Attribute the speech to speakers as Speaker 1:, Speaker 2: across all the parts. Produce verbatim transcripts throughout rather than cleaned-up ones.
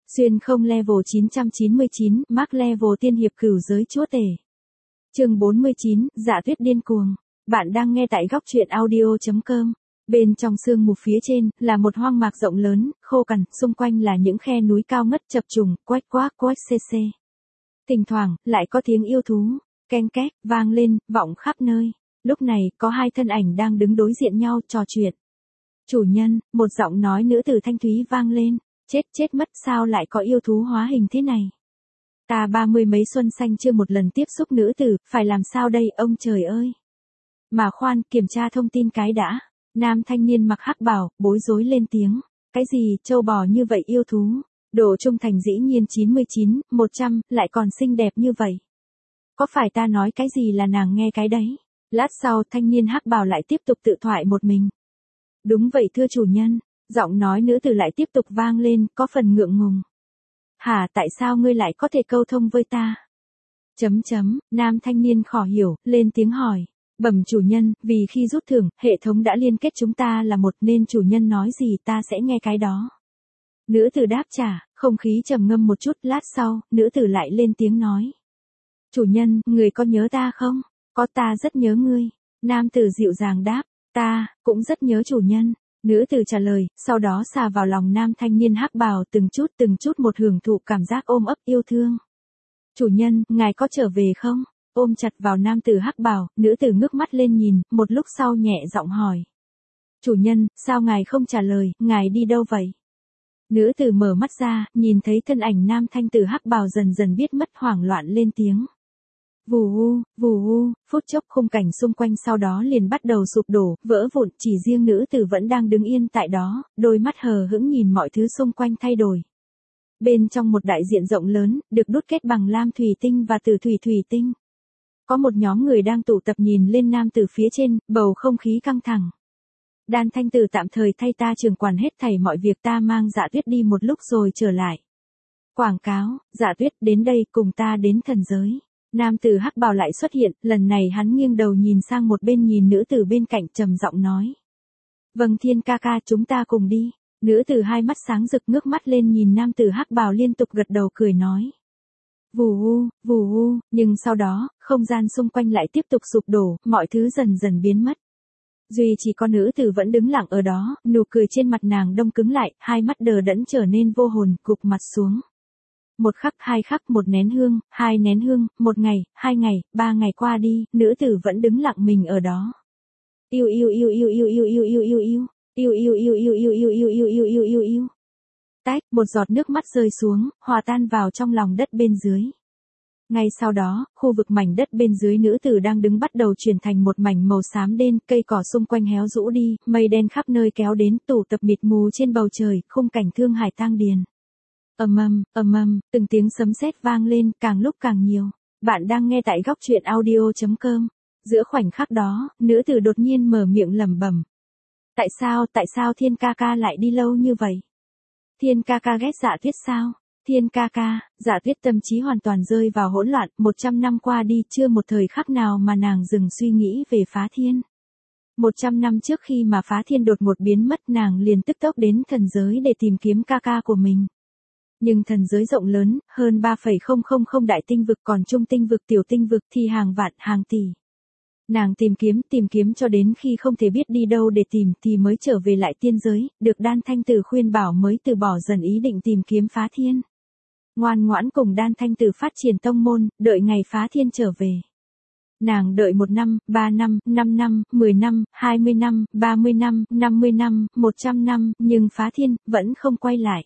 Speaker 1: Xuyên không level chín chín chín, Mark level tiên hiệp cửu giới chúa tể. Chương bốn mươi chín, Dạ Tuyết điên cuồng. Bạn đang nghe tại góc truyện audio chấm com. Bên trong sương mù phía trên là một hoang mạc rộng lớn, khô cằn, xung quanh là những khe núi cao ngất chập trùng, quách quác quách xê xê. Thỉnh thoảng lại có tiếng yêu thú ken két vang lên, vọng khắp nơi. Lúc này có hai thân ảnh đang đứng đối diện nhau trò chuyện. Chủ nhân, một giọng nói nữ tử thanh thúy vang lên. Chết chết mất, sao lại có yêu thú hóa hình thế này? Ta ba mươi mấy xuân xanh chưa một lần tiếp xúc nữ tử, phải làm sao đây ông trời ơi? Mà khoan, kiểm tra thông tin cái đã. Nam thanh niên mặc hắc bào, bối rối lên tiếng. Cái gì, trâu bò như vậy yêu thú? Độ trung thành dĩ nhiên chín mươi chín, một trăm, lại còn xinh đẹp như vậy. Có phải ta nói cái gì là nàng nghe cái đấy? Lát sau thanh niên hắc bào lại tiếp tục tự thoại một mình. Đúng vậy thưa chủ nhân. Giọng nói nữ tử lại tiếp tục vang lên, có phần ngượng ngùng. Hả, tại sao ngươi lại có thể câu thông với ta? Chấm chấm, nam thanh niên khó hiểu, lên tiếng hỏi. Bẩm chủ nhân, vì khi rút thưởng, hệ thống đã liên kết chúng ta là một nên chủ nhân nói gì ta sẽ nghe cái đó. Nữ tử đáp trả, không khí trầm ngâm một chút, lát sau, nữ tử lại lên tiếng nói. Chủ nhân, người có nhớ ta không? Có, ta rất nhớ ngươi. Nam tử dịu dàng đáp, ta, cũng rất nhớ chủ nhân. Nữ tử trả lời, sau đó xà vào lòng nam thanh niên hắc bào từng chút từng chút một hưởng thụ cảm giác ôm ấp yêu thương. Chủ nhân, ngài có trở về không? Ôm chặt vào nam tử hắc bào, nữ tử ngước mắt lên nhìn, một lúc sau nhẹ giọng hỏi. Chủ nhân, sao ngài không trả lời, ngài đi đâu vậy? Nữ tử mở mắt ra, nhìn thấy thân ảnh nam thanh tử hắc bào dần dần biết mất, hoảng loạn lên tiếng. Vù u, vù u, phút chốc khung cảnh xung quanh sau đó liền bắt đầu sụp đổ, vỡ vụn, chỉ riêng nữ tử vẫn đang đứng yên tại đó, đôi mắt hờ hững nhìn mọi thứ xung quanh thay đổi. Bên trong một đại diện rộng lớn, được đúc kết bằng lam thủy tinh và tử thủy thủy tinh. Có một nhóm người đang tụ tập nhìn lên nam tử phía trên, bầu không khí căng thẳng. Đan thanh tử tạm thời thay ta trưởng quản hết thảy mọi việc, ta mang Dạ Tuyết đi một lúc rồi trở lại. Quảng cáo, Dạ Tuyết đến đây cùng ta đến thần giới. Nam tử hắc bào lại xuất hiện, lần này hắn nghiêng đầu nhìn sang một bên nhìn nữ tử bên cạnh trầm giọng nói. Vâng Thiên ca ca, chúng ta cùng đi. Nữ tử hai mắt sáng rực ngước mắt lên nhìn nam tử hắc bào liên tục gật đầu cười nói. Vù u, vù u, nhưng sau đó, không gian xung quanh lại tiếp tục sụp đổ, mọi thứ dần dần biến mất. Duy chỉ có nữ tử vẫn đứng lặng ở đó, nụ cười trên mặt nàng đông cứng lại, hai mắt đờ đẫn trở nên vô hồn, gục mặt xuống. Một khắc, hai khắc, một nén hương, hai nén hương, một ngày, hai ngày, ba ngày qua đi, nữ tử vẫn đứng lặng mình ở đó. Yêu yêu yêu yêu yêu yêu yêu yêu yêu yêu, yêu yêu yêu yêu yêu yêu yêu yêu yêu yêu yêu yêu. Tách, một giọt nước mắt rơi xuống, hòa tan vào trong lòng đất bên dưới. Ngay sau đó, khu vực mảnh đất bên dưới nữ tử đang đứng bắt đầu chuyển thành một mảnh màu xám đen, cây cỏ xung quanh héo rũ đi, mây đen khắp nơi kéo đến, tụ tập mịt mù trên bầu trời, khung cảnh thương hải tang điền. Ầm ầm, ầm ầm, từng tiếng sấm sét vang lên, càng lúc càng nhiều. Bạn đang nghe tại góc truyện audio chấm com. Giữa khoảnh khắc đó, nữ tử đột nhiên mở miệng lẩm bẩm. Tại sao, tại sao Thiên ca ca lại đi lâu như vậy? Thiên ca ca ghét Dạ Tuyết sao? Thiên ca ca, Dạ Tuyết tâm trí hoàn toàn rơi vào hỗn loạn, một trăm năm qua đi chưa một thời khắc nào mà nàng dừng suy nghĩ về Phá Thiên. Một trăm năm trước khi mà Phá Thiên đột ngột biến mất nàng liền tức tốc đến thần giới để tìm kiếm ca ca của mình. Nhưng thần giới rộng lớn, hơn ba phẩy không không không đại tinh vực, còn trung tinh vực tiểu tinh vực thì hàng vạn, hàng tỷ. Nàng tìm kiếm, tìm kiếm cho đến khi không thể biết đi đâu để tìm thì mới trở về lại tiên giới, được Đan Thanh Tử khuyên bảo mới từ bỏ dần ý định tìm kiếm Phá Thiên. Ngoan ngoãn cùng Đan Thanh Tử phát triển tông môn, đợi ngày Phá Thiên trở về. Nàng đợi một năm, ba năm, năm năm, mười năm, hai mươi năm, ba mươi năm, năm mươi năm, một trăm năm, nhưng Phá Thiên vẫn không quay lại.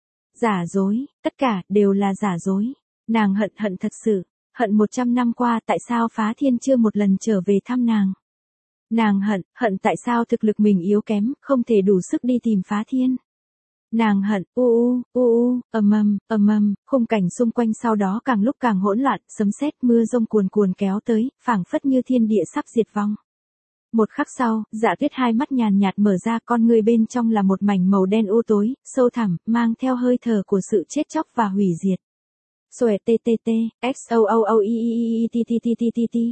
Speaker 1: Giả dối, tất cả đều là giả dối. Nàng hận hận thật sự, hận một trăm năm qua tại sao Phá Thiên chưa một lần trở về thăm nàng. Nàng hận, hận tại sao thực lực mình yếu kém, không thể đủ sức đi tìm Phá Thiên. Nàng hận, u u, u u, ầm ầm, ầm ầm, khung cảnh xung quanh sau đó càng lúc càng hỗn loạn, sấm sét mưa rông cuồn cuồn kéo tới, phảng phất như thiên địa sắp diệt vong. Một khắc sau, Dạ Tuyết hai mắt nhàn nhạt mở ra, con người bên trong là một mảnh màu đen u tối, sâu thẳm, mang theo hơi thở của sự chết chóc và hủy diệt. Xoẹt tê tê tê, x o o o e e e t t t t t t.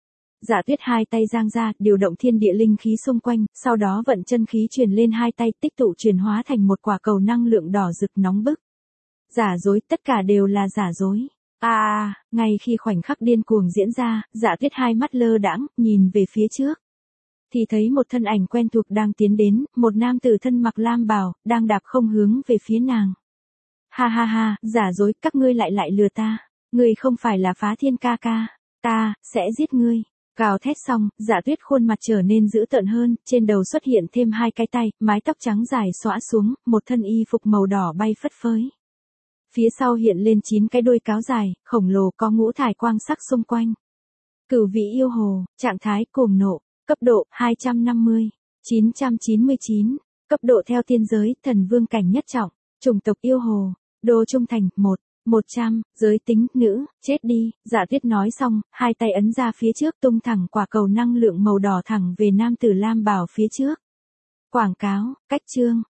Speaker 1: Dạ Tuyết hai tay giang ra, điều động thiên địa linh khí xung quanh, sau đó vận chân khí truyền lên hai tay, tích tụ chuyển hóa thành một quả cầu năng lượng đỏ rực nóng bức. Giả dối, tất cả đều là giả dối. À, à, ngay khi khoảnh khắc điên cuồng diễn ra, Dạ Tuyết hai mắt lơ đãng, nhìn về phía trước. Thì thấy một thân ảnh quen thuộc đang tiến đến, một nam tử thân mặc lam bào, đang đạp không hướng về phía nàng. Ha ha ha, giả dối, các ngươi lại lại lừa ta. Ngươi không phải là Phá Thiên ca ca. Ta, sẽ giết ngươi. Gào thét xong, Dạ Tuyết khuôn mặt trở nên dữ tợn hơn, trên đầu xuất hiện thêm hai cái tay, mái tóc trắng dài xõa xuống, một thân y phục màu đỏ bay phất phới. Phía sau hiện lên chín cái đuôi cáo dài, khổng lồ có ngũ thải quang sắc xung quanh. Cửu vị yêu hồ, trạng thái cuồng nộ, cấp độ hai trăm năm mươi, chín trăm chín mươi chín, cấp độ theo tiên giới, thần vương cảnh nhất trọng, chủng tộc yêu hồ, đô trung thành, một, một trăm, giới tính, nữ, chết đi. Dạ Tuyết nói xong, hai tay ấn ra phía trước tung thẳng quả cầu năng lượng màu đỏ thẳng về nam tử lam bào phía trước. Quảng cáo, cách chương.